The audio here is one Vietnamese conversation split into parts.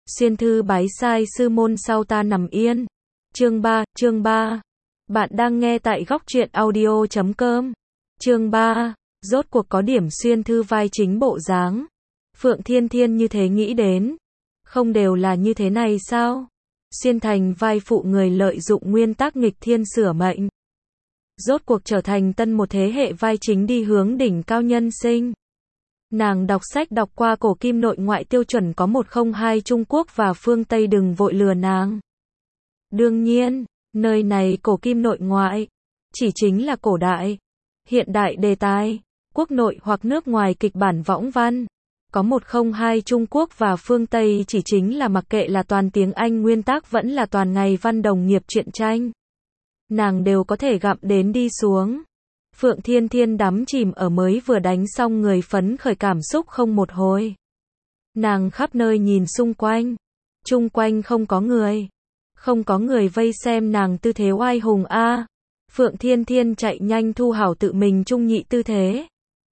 Xuyên thư bái sai sư môn sau ta nằm yên. Chương 3. Bạn đang nghe tại góc truyện audio.com. Chương 3. Rốt cuộc có điểm xuyên thư vai chính bộ dáng. Phượng Thiên Thiên như thế nghĩ đến. Không đều là như thế này sao? Xuyên thành vai phụ người lợi dụng nguyên tắc nghịch thiên sửa mệnh. Rốt cuộc trở thành tân một thế hệ vai chính đi hướng đỉnh cao nhân sinh. Nàng đọc sách đọc qua cổ kim nội ngoại tiêu chuẩn có 102 Trung Quốc và phương Tây, đừng vội lừa nàng. Đương nhiên, nơi này cổ kim nội ngoại, chỉ chính là cổ đại, hiện đại đề tài, quốc nội hoặc nước ngoài kịch bản võng văn. Có 102 Trung Quốc và phương Tây chỉ chính là mặc kệ là toàn tiếng Anh nguyên tác vẫn là toàn ngày văn đồng nghiệp truyện tranh. Nàng đều có thể gặm đến đi xuống. Phượng Thiên Thiên đắm chìm ở mới vừa đánh xong người phấn khởi cảm xúc không một hồi. Nàng khắp nơi nhìn xung quanh. Chung quanh không có người. Không có người vây xem nàng tư thế oai hùng a. Phượng Thiên Thiên chạy nhanh thu hảo tự mình trung nhị tư thế.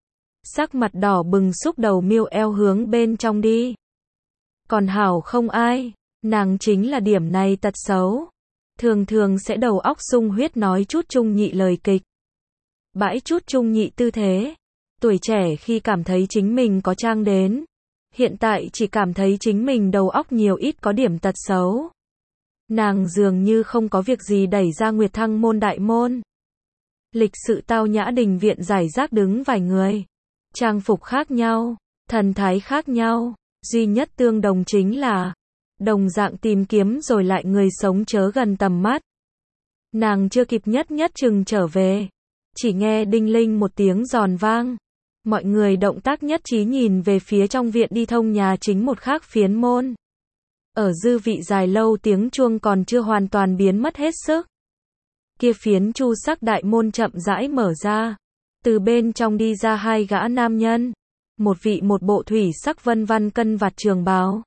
Sắc mặt đỏ bừng xúc đầu miêu eo hướng bên trong đi. Còn hảo không ai. Nàng chính là điểm này tật xấu. Thường thường sẽ đầu óc sung huyết nói chút trung nhị lời kịch. Bãi chút trung nhị tư thế. Tuổi trẻ khi cảm thấy chính mình có trang đến. Hiện tại chỉ cảm thấy chính mình đầu óc nhiều ít có điểm tật xấu. Nàng dường như không có việc gì đẩy ra Nguyệt Thăng môn đại môn. Lịch sự tao nhã đình viện giải rác đứng vài người. Trang phục khác nhau, thần thái khác nhau. Duy nhất tương đồng chính là đồng dạng tìm kiếm rồi lại người sống chớ gần tầm mắt. Nàng chưa kịp nhất chừng trở về. Chỉ nghe đinh linh một tiếng giòn vang. Mọi người động tác nhất trí nhìn về phía trong viện đi thông nhà chính một khác phiến môn. Ở dư vị dài lâu tiếng chuông còn chưa hoàn toàn biến mất hết sức. Kia phiến chu sắc đại môn chậm rãi mở ra. Từ bên trong đi ra hai gã nam nhân. Một vị một bộ thủy sắc vân văn cân vạt trường bào.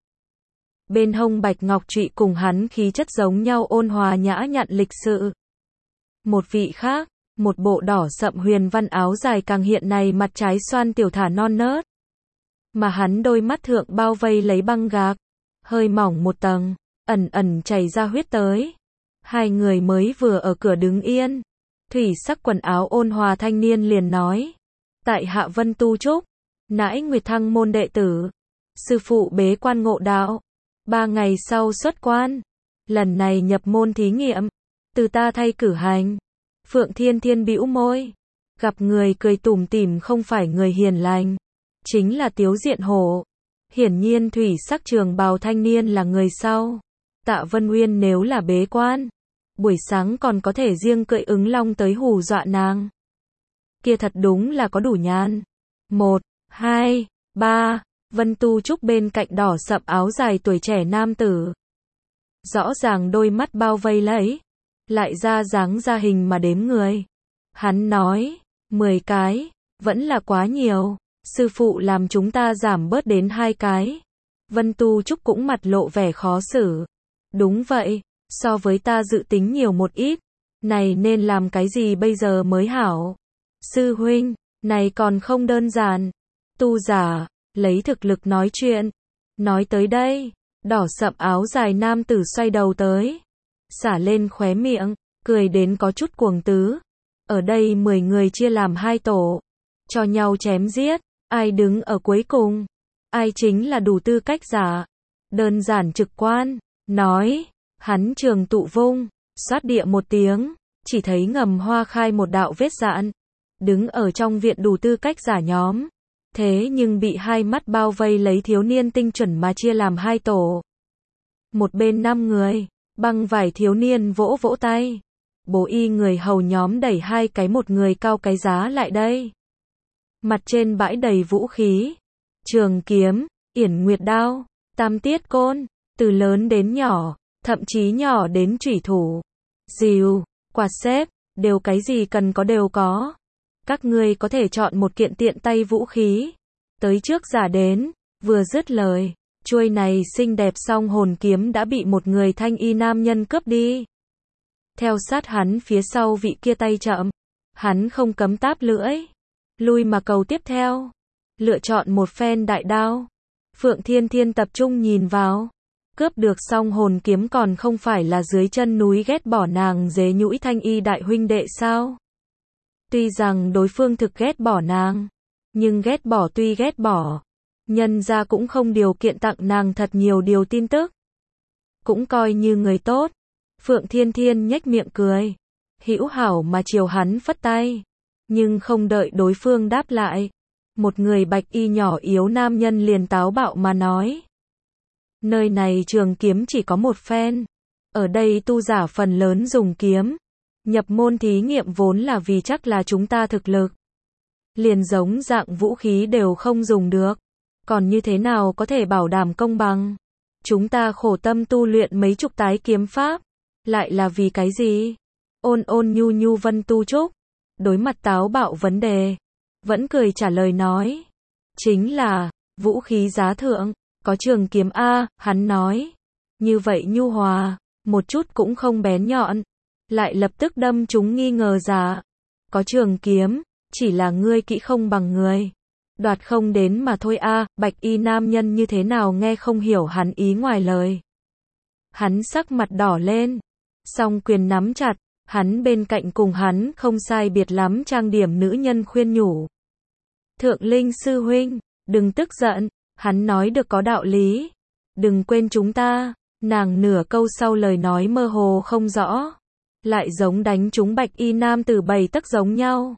Bên hông bạch ngọc trụy cùng hắn khí chất giống nhau ôn hòa nhã nhặn lịch sự. Một vị khác. Một bộ đỏ sậm huyền văn áo dài càng hiện này mặt trái xoan tiểu thả non nớt. Mà hắn đôi mắt thượng bao vây lấy băng gạc. Hơi mỏng một tầng, ẩn chảy ra huyết tới. Hai người mới vừa ở cửa đứng yên. Thủy sắc quần áo ôn hòa thanh niên liền nói. Tại hạ Vân Tu Trúc, nãi Nguyệt Thăng môn đệ tử. Sư phụ bế quan ngộ đạo. 3 ngày sau xuất quan. Lần này nhập môn thí nghiệm. Từ ta thay cử hành. Phượng Thiên Thiên bĩu môi. Gặp người cười tủm tỉm không phải người hiền lành. Chính là Tiếu Diện Hổ. Hiển nhiên thủy sắc trường bào thanh niên là người sau. Tạ Vân Uyên nếu là bế quan. Buổi sáng còn có thể riêng cưỡi ứng long tới hù dọa nàng. Kia thật đúng là có đủ nhàn. 1, 2, 3. Vân Tu Trúc bên cạnh đỏ sậm áo dài tuổi trẻ nam tử. Rõ ràng đôi mắt bao vây lấy. Lại ra dáng ra hình mà đếm người. Hắn nói, 10 cái, vẫn là quá nhiều. Sư phụ làm chúng ta giảm bớt đến 2 cái. Vân Tu Trúc cũng mặt lộ vẻ khó xử. Đúng vậy, so với ta dự tính nhiều một ít. Này nên làm cái gì bây giờ mới hảo? Sư huynh, này còn không đơn giản. Tu giả, lấy thực lực nói chuyện. Nói tới đây, đỏ sậm áo dài nam tử xoay đầu tới. Xả lên khóe miệng, cười đến có chút cuồng tứ. Ở đây 10 người chia làm 2 tổ. Cho nhau chém giết. Ai đứng ở cuối cùng? Ai chính là đủ tư cách giả? Đơn giản trực quan. Nói. Hắn trường tụ vung. Xoát địa một tiếng. Chỉ thấy ngầm hoa khai một đạo vết dạn. Đứng ở trong viện đủ tư cách giả nhóm. Thế nhưng bị hai mắt bao vây lấy thiếu niên tinh chuẩn mà chia làm 2 tổ. Một bên 5 người. Băng vải thiếu niên vỗ vỗ tay. Bố y người hầu nhóm đẩy 2 cái một người cao cái giá lại đây. Mặt trên bãi đầy vũ khí. Trường kiếm, yển nguyệt đao, tam tiết côn, từ lớn đến nhỏ, thậm chí nhỏ đến chủy thủ. Rìu, quạt xếp, đều cái gì cần có đều có. Các ngươi có thể chọn một kiện tiện tay vũ khí. Tới trước giả đến, vừa dứt lời. Chuôi này xinh đẹp song hồn kiếm đã bị một người thanh y nam nhân cướp đi. Theo sát hắn phía sau vị kia tay chậm. Hắn không cấm táp lưỡi. Lui mà cầu tiếp theo. Lựa chọn một phen đại đao. Phượng Thiên Thiên tập trung nhìn vào. Cướp được song hồn kiếm còn không phải là dưới chân núi ghét bỏ nàng dế nhũi Thanh Y đại huynh đệ sao? Tuy rằng đối phương thực ghét bỏ nàng, nhưng ghét bỏ tuy ghét bỏ, nhân ra cũng không điều kiện tặng nàng thật nhiều điều tin tức. Cũng coi như người tốt. Phượng Thiên Thiên nhếch miệng cười, hữu hảo mà chiều hắn phất tay, nhưng không đợi đối phương đáp lại, một người bạch y nhỏ yếu nam nhân liền táo bạo mà nói: nơi này trường kiếm chỉ có một phen, ở đây tu giả phần lớn dùng kiếm, nhập môn thí nghiệm vốn là vì chắc là chúng ta thực lực, liền giống dạng vũ khí đều không dùng được, còn như thế nào có thể bảo đảm công bằng? Chúng ta khổ tâm tu luyện mấy chục tái kiếm pháp, lại là vì cái gì? Ôn ôn nhu nhu Vân Tu Trúc, đối mặt táo bạo vấn đề, vẫn cười trả lời nói, chính là, vũ khí giá thượng, có trường kiếm A, hắn nói, như vậy nhu hòa, một chút cũng không bén nhọn, lại lập tức đâm chúng nghi ngờ giả, có trường kiếm, chỉ là ngươi kỹ không bằng người, đoạt không đến mà thôi a. Bạch y nam nhân như thế nào nghe không hiểu hắn ý ngoài lời. Hắn sắc mặt đỏ lên, song quyền nắm chặt, hắn bên cạnh cùng hắn không sai biệt lắm trang điểm nữ nhân khuyên nhủ. Thượng Linh sư huynh, đừng tức giận, hắn nói được có đạo lý, đừng quên chúng ta. Nàng nửa câu sau lời nói mơ hồ không rõ, lại giống đánh trúng bạch y nam tử 7 tấc giống nhau.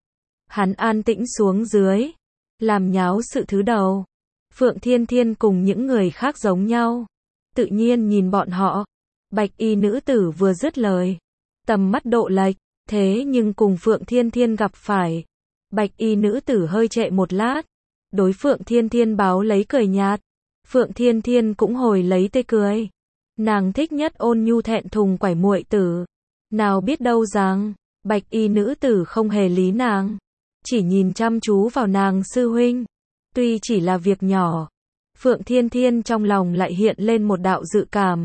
Hắn an tĩnh xuống dưới, làm nháo sự thứ đầu. Phượng Thiên Thiên cùng những người khác giống nhau, tự nhiên nhìn bọn họ. Bạch y nữ tử vừa dứt lời, tầm mắt độ lệch, thế nhưng cùng Phượng Thiên Thiên gặp phải. Bạch y nữ tử hơi trệ một lát, đối Phượng Thiên Thiên báo lấy cười nhạt. Phượng Thiên Thiên cũng hồi lấy tê cười. Nàng thích nhất ôn nhu thẹn thùng quải muội tử. Nào biết đâu rằng, bạch y nữ tử không hề lý nàng, chỉ nhìn chăm chú vào nàng sư huynh. Tuy chỉ là việc nhỏ, Phượng Thiên Thiên trong lòng lại hiện lên một đạo dự cảm.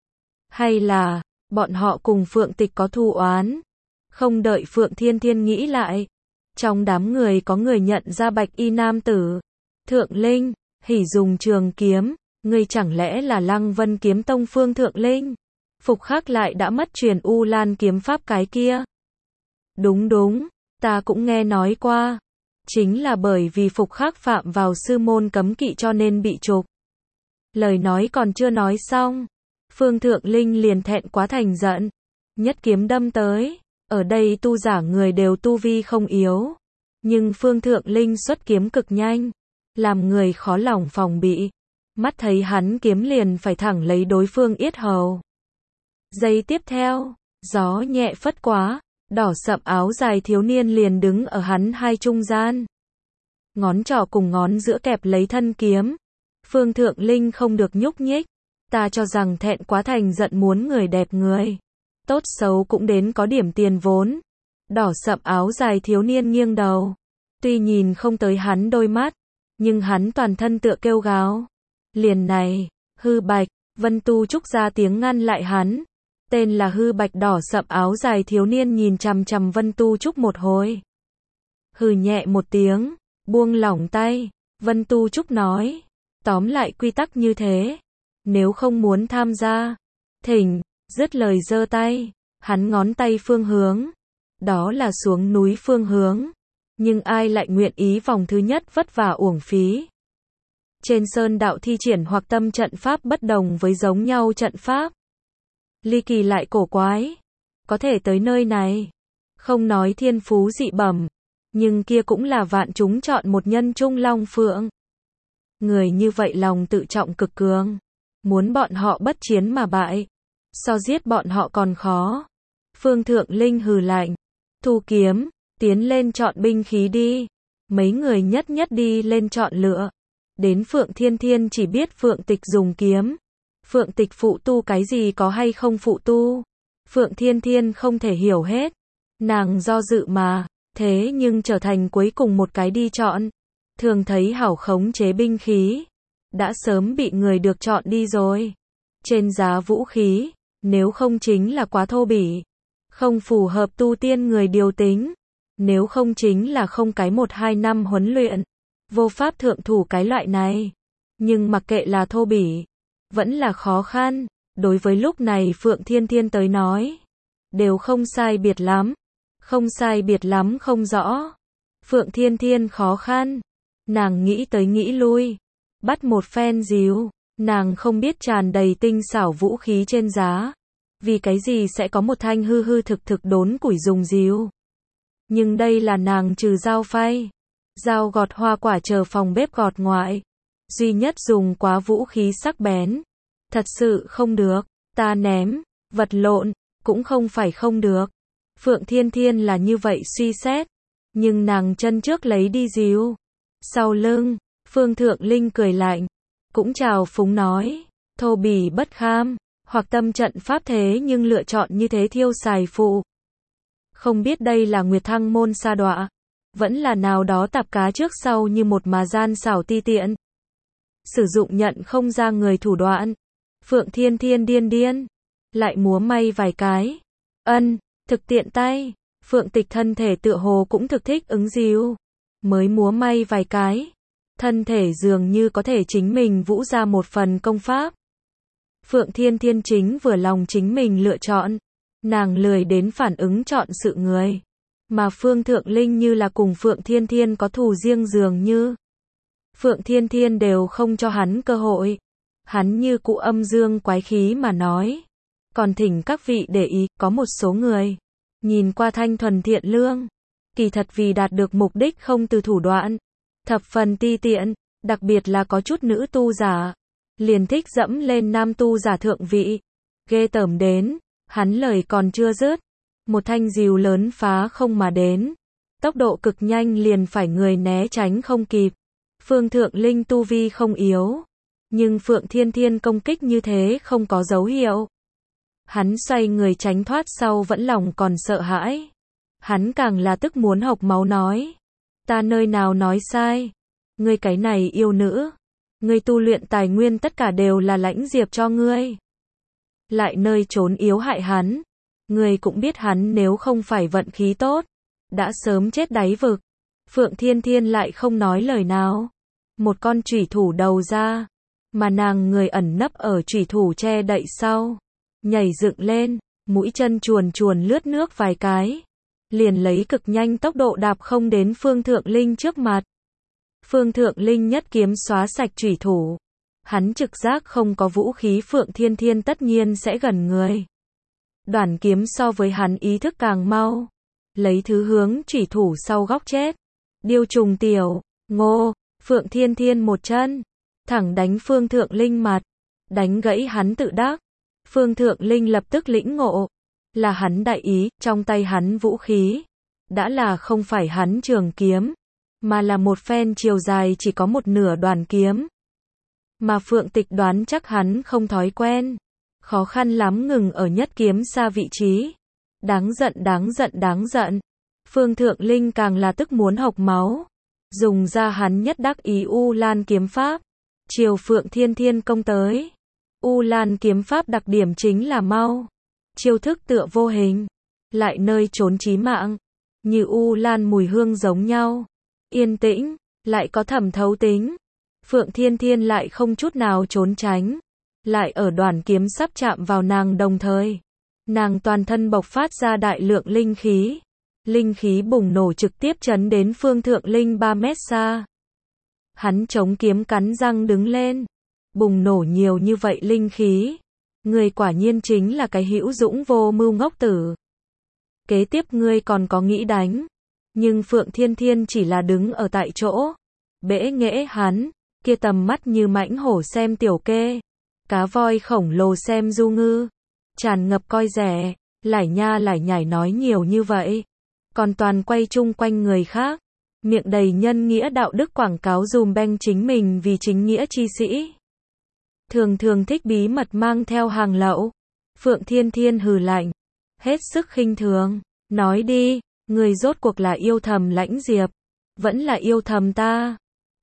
Hay là, bọn họ cùng Phượng Tịch có thù oán? Không đợi Phượng Thiên Thiên nghĩ lại, trong đám người có người nhận ra bạch y nam tử. Thượng Linh, hỉ dùng trường kiếm, ngươi chẳng lẽ là Lăng Vân Kiếm Tông Phương Thượng Linh? Phục Khắc lại đã mất truyền U Lan kiếm pháp cái kia. Đúng đúng, ta cũng nghe nói qua. Chính là bởi vì Phục Khắc phạm vào sư môn cấm kỵ cho nên bị trục. Lời nói còn chưa nói xong, Phương Thượng Linh liền thẹn quá thành giận, nhất kiếm đâm tới. Ở đây tu giả người đều tu vi không yếu, nhưng Phương Thượng Linh xuất kiếm cực nhanh, làm người khó lòng phòng bị. Mắt thấy hắn kiếm liền phải thẳng lấy đối phương yết hầu. Giây tiếp theo, gió nhẹ phất quá, đỏ sậm áo dài thiếu niên liền đứng ở hắn hai trung gian. Ngón trỏ cùng ngón giữa kẹp lấy thân kiếm. Phương Thượng Linh không được nhúc nhích. Ta cho rằng thẹn quá thành giận muốn người đẹp người. Tốt xấu cũng đến có điểm tiền vốn. Đỏ sậm áo dài thiếu niên nghiêng đầu. Tuy nhìn không tới hắn đôi mắt, nhưng hắn toàn thân tựa kêu gào. Liền này, Hư Bạch, Vân Tu Trúc ra tiếng ngăn lại hắn. Tên là Hư Bạch đỏ sậm áo dài thiếu niên nhìn chằm chằm Vân Tu Trúc một hồi. Hừ nhẹ một tiếng, buông lỏng tay. Vân Tu Trúc nói, tóm lại quy tắc như thế. Nếu không muốn tham gia, thỉnh, dứt lời giơ tay, hắn ngón tay phương hướng. Đó là xuống núi phương hướng. Nhưng ai lại nguyện ý vòng thứ nhất vất vả uổng phí. Trên sơn đạo thi triển hoặc tâm trận pháp bất đồng với giống nhau trận pháp. Ly kỳ lại cổ quái. Có thể tới nơi này. Không nói thiên phú dị bẩm. Nhưng kia cũng là vạn chúng chọn một nhân trung long phượng. Người như vậy lòng tự trọng cực cường. Muốn bọn họ bất chiến mà bại. So giết bọn họ còn khó. Phương Thượng Linh hừ lạnh. Thu kiếm, tiến lên chọn binh khí đi. Mấy người nhất nhất đi lên chọn lựa. Đến Phượng Thiên Thiên chỉ biết Phượng Tịch dùng kiếm. Phượng Tịch phụ tu cái gì có hay không phụ tu. Phượng Thiên Thiên không thể hiểu hết. Nàng do dự mà, thế nhưng trở thành cuối cùng một cái đi chọn. Thường thấy hảo khống chế binh khí. Đã sớm bị người được chọn đi rồi. Trên giá vũ khí, nếu không chính là quá thô bỉ. Không phù hợp tu tiên người điều tính. Nếu không chính là không cái 1-2 năm huấn luyện. Vô pháp thượng thủ cái loại này. Nhưng mặc kệ là thô bỉ, vẫn là khó khăn. Đối với lúc này Phượng Thiên Thiên tới nói, đều không sai biệt lắm. Không sai biệt lắm không rõ. Phượng Thiên Thiên khó khăn. Nàng nghĩ tới nghĩ lui. Bắt một phen díu. Nàng không biết tràn đầy tinh xảo vũ khí trên giá. Vì cái gì sẽ có một thanh hư hư thực thực đốn củi dùng díu. Nhưng đây là nàng trừ dao phay, dao gọt hoa quả chờ phòng bếp gọt ngoại. Duy nhất dùng quá vũ khí sắc bén. Thật sự không được. Ta ném, vật lộn, cũng không phải không được. Phượng Thiên Thiên là như vậy suy xét. Nhưng nàng chân trước lấy đi díu. Sau lưng, Phương Thượng Linh cười lạnh. Cũng chào phúng nói. Thô bỉ bất kham. Hoặc tâm trận pháp thế nhưng lựa chọn như thế thiêu xài phụ. Không biết đây là Nguyệt Thăng môn sa đọa. Vẫn là nào đó tạp cá trước sau như một mà gian xảo ti tiện. Sử dụng nhận không ra người thủ đoạn. Phượng Thiên Thiên điên điên. Lại múa may vài cái. Thực tiện tay. Phượng Tịch thân thể tựa hồ cũng thực thích ứng díu. Mới múa may vài cái. Thân thể dường như có thể chính mình vũ ra một phần công pháp. Phượng Thiên Thiên chính vừa lòng chính mình lựa chọn. Nàng lười đến phản ứng chọn sự người. Mà Phương Thượng Linh như là cùng Phượng Thiên Thiên có thù riêng dường như. Phượng Thiên Thiên đều không cho hắn cơ hội. Hắn như cụ âm dương quái khí mà nói. Còn thỉnh các vị để ý, có một số người. Nhìn qua thanh thuần thiện lương. Kỳ thật vì đạt được mục đích không từ thủ đoạn. Thập phần ti tiện, đặc biệt là có chút nữ tu giả. Liền thích dẫm lên nam tu giả thượng vị. Ghê tởm đến, hắn lời còn chưa dứt. Một thanh rìu lớn phá không mà đến. Tốc độ cực nhanh liền phải người né tránh không kịp. Phương Thượng Linh tu vi không yếu. Nhưng Phượng Thiên Thiên công kích như thế không có dấu hiệu. Hắn xoay người tránh thoát sau vẫn lòng còn sợ hãi. Hắn càng là tức muốn hộc máu nói. Ta nơi nào nói sai. Ngươi cái này yêu nữ. Ngươi tu luyện tài nguyên tất cả đều là Lãnh Diệp cho ngươi. Lại nơi trốn yếu hại hắn. Ngươi cũng biết hắn nếu không phải vận khí tốt. Đã sớm chết đáy vực. Phượng Thiên Thiên lại không nói lời nào. Một con chủy thủ đầu ra. Mà nàng người ẩn nấp ở chủy thủ che đậy sau. Nhảy dựng lên. Mũi chân chuồn chuồn lướt nước vài cái. Liền lấy cực nhanh tốc độ đạp không đến Phương Thượng Linh trước mặt. Phương Thượng Linh nhất kiếm xóa sạch chủy thủ. Hắn trực giác không có vũ khí Phượng Thiên Thiên tất nhiên sẽ gần người. Đoản kiếm so với hắn ý thức càng mau. Lấy thứ hướng chủy thủ sau góc chết. Điêu trùng tiểu, ngô, Phượng Thiên Thiên một chân. Thẳng đánh Phương Thượng Linh mặt. Đánh gãy hắn tự đắc. Phương Thượng Linh lập tức lĩnh ngộ. Là hắn đại ý, trong tay hắn vũ khí. Đã là không phải hắn trường kiếm. Mà là một phen chiều dài chỉ có một nửa đoàn kiếm. Mà Phượng Tịch đoán chắc hắn không thói quen. Khó khăn lắm ngừng ở nhất kiếm xa vị trí. Đáng giận đáng giận đáng giận. Phương Thượng Linh càng là tức muốn hộc máu. Dùng ra hắn nhất đắc ý U Lan kiếm pháp. Chiều Phượng Thiên Thiên công tới. U Lan kiếm pháp đặc điểm chính là mau. Chiêu thức tựa vô hình. Lại nơi trốn chí mạng. Như U Lan mùi hương giống nhau. Yên tĩnh, lại có thẩm thấu tính. Phượng Thiên Thiên lại không chút nào trốn tránh. Lại ở đoàn kiếm sắp chạm vào nàng đồng thời. Nàng toàn thân bộc phát ra đại lượng linh khí. Linh khí bùng nổ trực tiếp chấn đến Phương Thượng Linh 3 mét xa. Hắn chống kiếm cắn răng đứng lên. Bùng nổ nhiều như vậy linh khí. Người quả nhiên chính là cái hữu dũng vô mưu ngốc tử. Kế tiếp ngươi còn có nghĩ đánh. Nhưng Phượng Thiên Thiên chỉ là đứng ở tại chỗ. Bẽ nghễ hắn. Kia tầm mắt như mãnh hổ xem tiểu kê. Cá voi khổng lồ xem du ngư. Tràn ngập coi rẻ. Lải nha lải nhải nói nhiều như vậy. Còn toàn quay chung quanh người khác. Miệng đầy nhân nghĩa đạo đức quảng cáo dùm beng chính mình vì chính nghĩa chi sĩ. Thường thường thích bí mật mang theo hàng lậu. Phượng Thiên Thiên hừ lạnh. Hết sức khinh thường. Nói đi, người rốt cuộc là yêu thầm Lãnh Diệp. Vẫn là yêu thầm ta.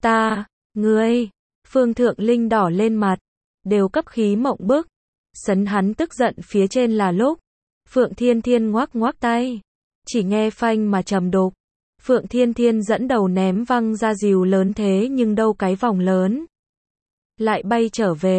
Ngươi. Phương Thượng Linh đỏ lên mặt. Đều cấp khí mộng bức. Sấn hắn tức giận phía trên là lúc. Phượng Thiên Thiên ngoác ngoác tay. Chỉ nghe phanh mà trầm đục. Phượng Thiên Thiên dẫn đầu ném văng ra rìu lớn thế nhưng đâu cái vòng lớn. Lại bay trở về.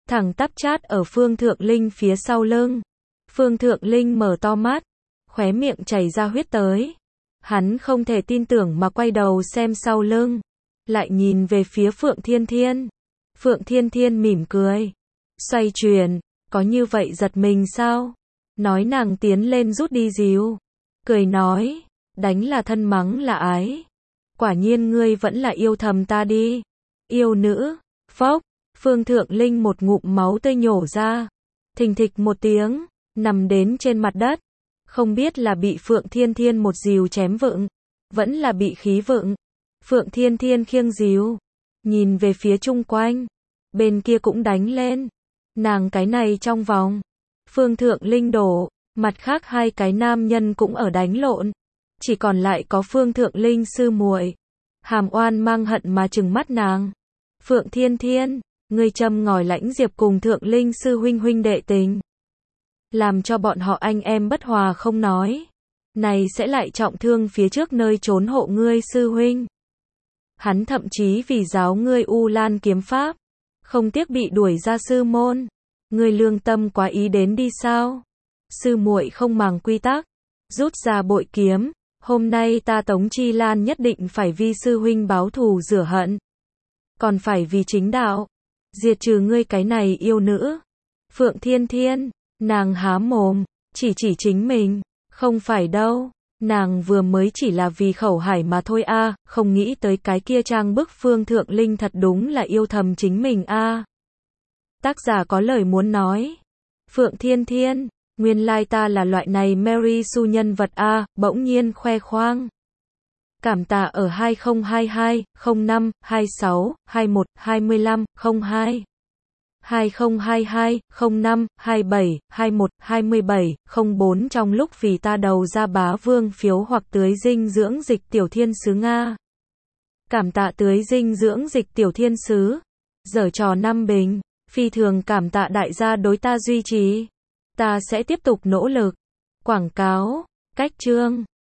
thẳng tắp chát ở Phương Thượng Linh phía sau lưng. Phương Thượng Linh mở to mắt, khóe miệng chảy ra huyết tới. Hắn không thể tin tưởng mà quay đầu xem sau lưng, lại nhìn về phía Phượng Thiên Thiên. Phượng Thiên Thiên mỉm cười, xoay chuyển, có như vậy giật mình sao? Nói nàng tiến lên rút đi dìu, cười nói, đánh là thân mắng là ái. Quả nhiên ngươi vẫn là yêu thầm ta đi. Yêu nữ, phốc, Phương Thượng Linh một ngụm máu tươi nhổ ra, thình thịch một tiếng, nằm đến trên mặt đất. Không biết là bị Phượng Thiên Thiên một dìu chém vựng, vẫn là bị khí vựng. Phượng Thiên Thiên khiêng dìu, nhìn về phía chung quanh, bên kia cũng đánh lên. Nàng cái này trong vòng, Phương Thượng Linh đổ, mặt khác hai cái nam nhân cũng ở đánh lộn. Chỉ còn lại có Phương Thượng Linh sư muội, hàm oan mang hận mà trừng mắt nàng. Phượng Thiên Thiên, ngươi châm ngòi lãnh diệp cùng Thượng Linh sư huynh huynh đệ tình, làm cho bọn họ anh em bất hòa không nói, này sẽ lại trọng thương phía trước nơi trốn hộ ngươi sư huynh. Hắn thậm chí vì giáo ngươi U Lan kiếm pháp, không tiếc bị đuổi ra sư môn. Ngươi lương tâm quá ý đến đi sao? Sư muội không màng quy tắc, rút ra bội kiếm, hôm nay ta Tống Chi Lan nhất định phải vì sư huynh báo thù rửa hận, còn phải vì chính đạo diệt trừ ngươi cái này yêu nữ. Phượng Thiên Thiên, nàng há mồm, chỉ chính mình, không phải đâu, nàng vừa mới chỉ là vì khẩu hải mà thôi a, không nghĩ tới cái kia trang bức Phương Thượng Linh thật đúng là yêu thầm chính mình a. Tác giả có lời muốn nói. Phượng Thiên Thiên, nguyên lai ta là loại này Mary Sue nhân vật a, bỗng nhiên khoe khoang. Cảm tạ ở 2022 05 26 21 25 02 2022 05 27 21 27 04 trong lúc vì ta đầu ra bá vương phiếu hoặc tưới dinh dưỡng dịch tiểu thiên sứ Nga. Cảm tạ tưới dinh dưỡng dịch tiểu thiên sứ. Giở trò 5 bình. Phi thường cảm tạ đại gia đối ta duy trì. Ta sẽ tiếp tục nỗ lực. Quảng cáo, cách chương.